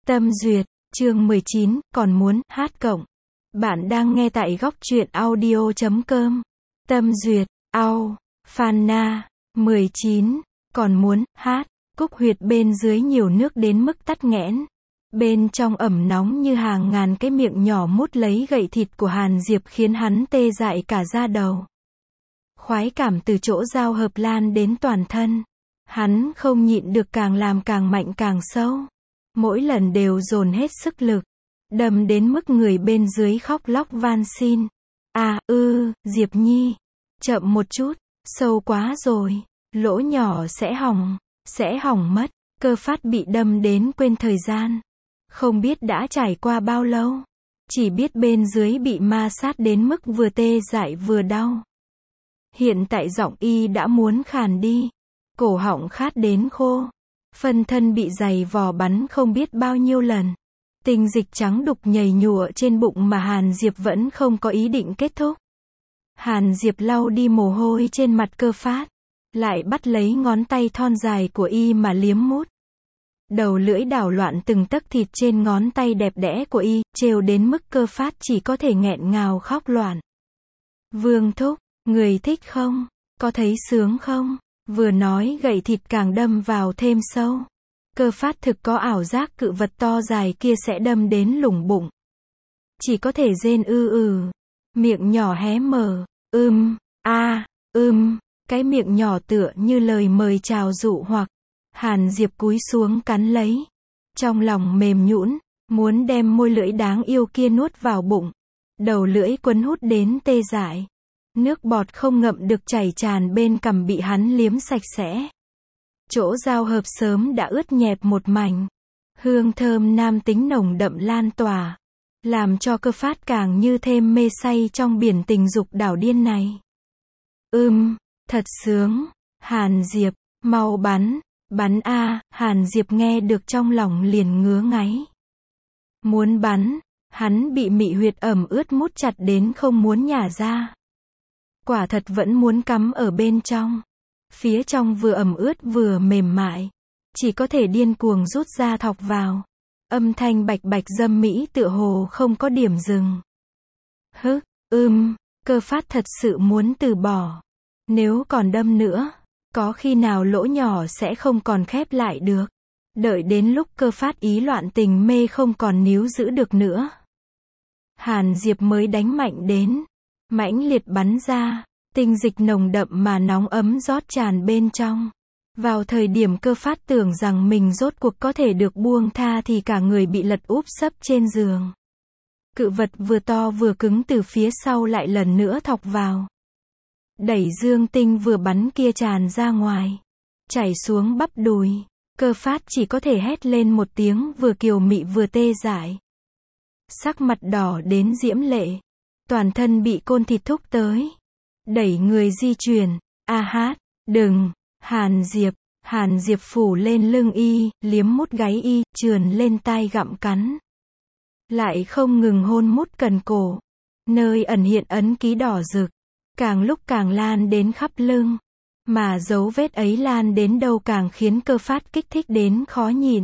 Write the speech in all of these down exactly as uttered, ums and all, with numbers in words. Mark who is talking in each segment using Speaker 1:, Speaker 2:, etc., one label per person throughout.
Speaker 1: Tâm duyệt, chương mười chín, còn muốn hát cộng. Bạn đang nghe tại góc truyện audio chấm com. Tâm duyệt, au, Phanna, mười chín, còn muốn hát. Cúc huyệt bên dưới nhiều nước đến mức tắc nghẽn. Bên trong ẩm nóng như hàng ngàn cái miệng nhỏ mút lấy gậy thịt của Hàn Diệp khiến hắn tê dại cả da đầu. Khoái cảm từ chỗ giao hợp lan đến toàn thân. Hắn không nhịn được, càng làm càng mạnh càng sâu. Mỗi lần đều dồn hết sức lực. Đâm đến mức người bên dưới khóc lóc van xin. À, ư, Diệp Nhi. Chậm một chút, sâu quá rồi. Lỗ nhỏ sẽ hỏng, sẽ hỏng mất. Cơ phát bị đâm đến quên thời gian. Không biết đã trải qua bao lâu. Chỉ biết bên dưới bị ma sát đến mức vừa tê dại vừa đau. Hiện tại giọng y đã muốn khàn đi. Cổ họng khát đến khô. Phân thân bị giày vò bắn không biết bao nhiêu lần. Tinh dịch trắng đục nhầy nhụa trên bụng mà Hàn Diệp vẫn không có ý định kết thúc. Hàn Diệp lau đi mồ hôi trên mặt Cơ Phát. Lại bắt lấy ngón tay thon dài của y mà liếm mút. Đầu lưỡi đảo loạn từng tấc thịt trên ngón tay đẹp đẽ của y, trêu đến mức Cơ Phát chỉ có thể nghẹn ngào khóc loạn. Vương thúc, người thích không? Có thấy sướng không? Vừa nói gậy thịt càng đâm vào thêm sâu. Cơ Phát thực có ảo giác cự vật to dài kia sẽ đâm đến lủng bụng. Chỉ có thể rên ư ừ. Miệng nhỏ hé mở. Ưm, a, ưm. Cái miệng nhỏ tựa như lời mời chào dụ hoặc. Hàn Diệp cúi xuống cắn lấy. Trong lòng mềm nhũn, muốn đem môi lưỡi đáng yêu kia nuốt vào bụng. Đầu lưỡi quấn hút đến tê dại. Nước bọt không ngậm được chảy tràn bên cằm bị hắn liếm sạch sẽ. Chỗ giao hợp sớm đã ướt nhẹp một mảnh. Hương thơm nam tính nồng đậm lan tỏa. Làm cho Cơ Phát càng như thêm mê say trong biển tình dục đảo điên này. Ưm, thật sướng. Hàn Diệp, mau bắn. Bắn a. Hàn Diệp nghe được trong lòng liền ngứa ngáy. Muốn bắn. Hắn bị mị huyệt ẩm ướt mút chặt đến không muốn nhả ra. Quả thật vẫn muốn cắm ở bên trong. Phía trong vừa ẩm ướt vừa mềm mại. Chỉ có thể điên cuồng rút ra thọc vào. Âm thanh bạch bạch dâm mỹ tựa hồ không có điểm dừng. Hứ, ưm, Cơ Phát thật sự muốn từ bỏ. Nếu còn đâm nữa, có khi nào lỗ nhỏ sẽ không còn khép lại được. Đợi đến lúc Cơ Phát ý loạn tình mê không còn níu giữ được nữa. Hàn Diệp mới đánh mạnh đến. Mãnh liệt bắn ra. Tinh dịch nồng đậm mà nóng ấm rót tràn bên trong. Vào thời điểm Cơ Phát tưởng rằng mình rốt cuộc có thể được buông tha thì cả người bị lật úp sấp trên giường. Cự vật vừa to vừa cứng từ phía sau lại lần nữa thọc vào. Đẩy dương tinh vừa bắn kia tràn ra ngoài. Chảy xuống bắp đùi. Cơ Phát chỉ có thể hét lên một tiếng vừa kiều mị vừa tê dại. Sắc mặt đỏ đến diễm lệ. Toàn thân bị côn thịt thúc tới. Đẩy người di chuyển. A hát, đừng. Hàn Diệp, Hàn Diệp phủ lên lưng y, liếm mút gáy y, trườn lên tai gặm cắn. Lại không ngừng hôn mút cần cổ. Nơi ẩn hiện ấn ký đỏ rực. Càng lúc càng lan đến khắp lưng. Mà dấu vết ấy lan đến đâu càng khiến Cơ Phát kích thích đến khó nhịn.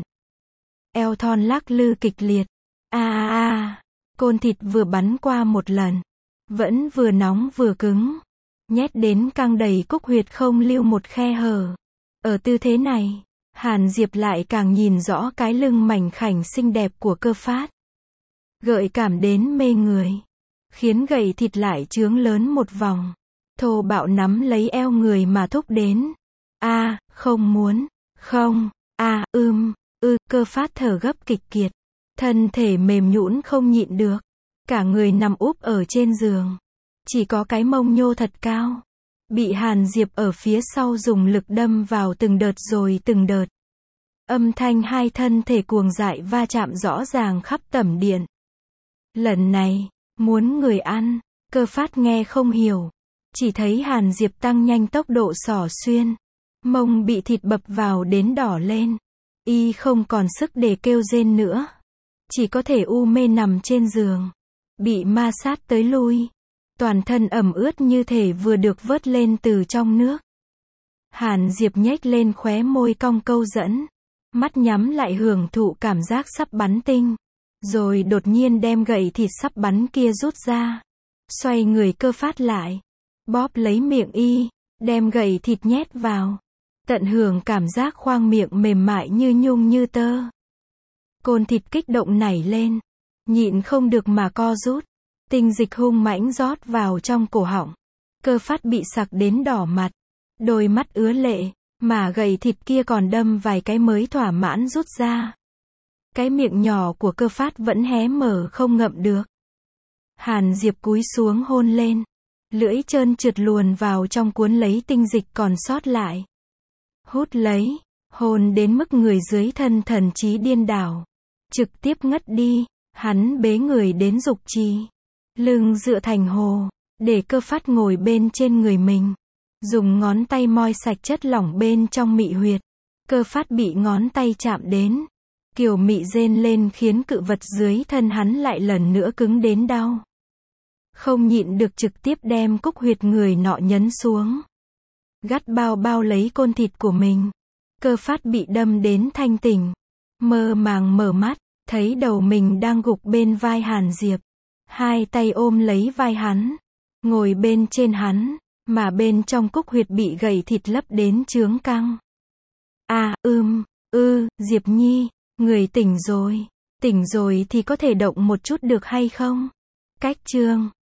Speaker 1: Eo thon lắc lư kịch liệt. A a a. Côn thịt vừa bắn qua một lần. Vẫn vừa nóng vừa cứng. Nhét đến căng đầy cúc huyệt không lưu một khe hở. Ở tư thế này, Hàn Diệp lại càng nhìn rõ cái lưng mảnh khảnh xinh đẹp của Cơ Phát. Gợi cảm đến mê người. Khiến gậy thịt lại trướng lớn một vòng. Thô bạo nắm lấy eo người mà thúc đến. A, không muốn. Không. A, ưm, ư, Cơ Phát thở gấp kịch kiệt. Thân thể mềm nhũn không nhịn được. Cả người nằm úp ở trên giường. Chỉ có cái mông nhô thật cao. Bị Hàn Diệp ở phía sau dùng lực đâm vào từng đợt rồi từng đợt. Âm thanh hai thân thể cuồng dại va chạm rõ ràng khắp tẩm điện. Lần này, muốn người ăn, Cơ Phát nghe không hiểu. Chỉ thấy Hàn Diệp tăng nhanh tốc độ xỏ xuyên. Mông bị thịt bập vào đến đỏ lên. Y không còn sức để kêu rên nữa. Chỉ có thể u mê nằm trên giường. Bị ma sát tới lui. Toàn thân ẩm ướt như thể vừa được vớt lên từ trong nước. Hàn Diệp nhếch lên khóe môi cong câu dẫn. mắt nhắm lại hưởng thụ cảm giác sắp bắn tinh. Rồi đột nhiên đem gậy thịt sắp bắn kia rút ra. Xoay người Cơ Phát lại. Bóp lấy miệng y, đem gậy thịt nhét vào. Tận hưởng cảm giác khoang miệng mềm mại như nhung như tơ. Côn thịt kích động nảy lên. Nhịn không được mà co rút. Tinh dịch hung mãnh rót vào trong cổ họng. Cơ Phát bị sặc đến đỏ mặt. Đôi mắt ứa lệ, mà gậy thịt kia còn đâm vài cái mới thỏa mãn rút ra. Cái miệng nhỏ của Cơ Phát vẫn hé mở không ngậm được. Hàn Diệp cúi xuống hôn lên. Lưỡi trơn trượt luồn vào trong cuốn lấy tinh dịch còn sót lại. Hút lấy, hôn đến mức người dưới thân thần trí điên đảo. Trực tiếp ngất đi, hắn bế người đến dục trì. Lưng dựa thành hồ, để Cơ Phát ngồi bên trên người mình. Dùng ngón tay moi sạch chất lỏng bên trong mị huyệt. Cơ Phát bị ngón tay chạm đến. Kiều mị rên lên khiến cự vật dưới thân hắn lại lần nữa cứng đến đau. Không nhịn được trực tiếp đem cúc huyệt người nọ nhấn xuống. Gắt bao bao lấy côn thịt của mình. Cơ Phát bị đâm đến thanh tỉnh. Mơ màng mở mắt, thấy đầu mình đang gục bên vai Hàn Diệp. Hai tay ôm lấy vai hắn. Ngồi bên trên hắn, mà bên trong cúc huyệt bị gậy thịt lấp đến chướng căng. À, ưm, ư, Diệp Nhi, người tỉnh rồi. Tỉnh rồi thì có thể động một chút được hay không? Cách chương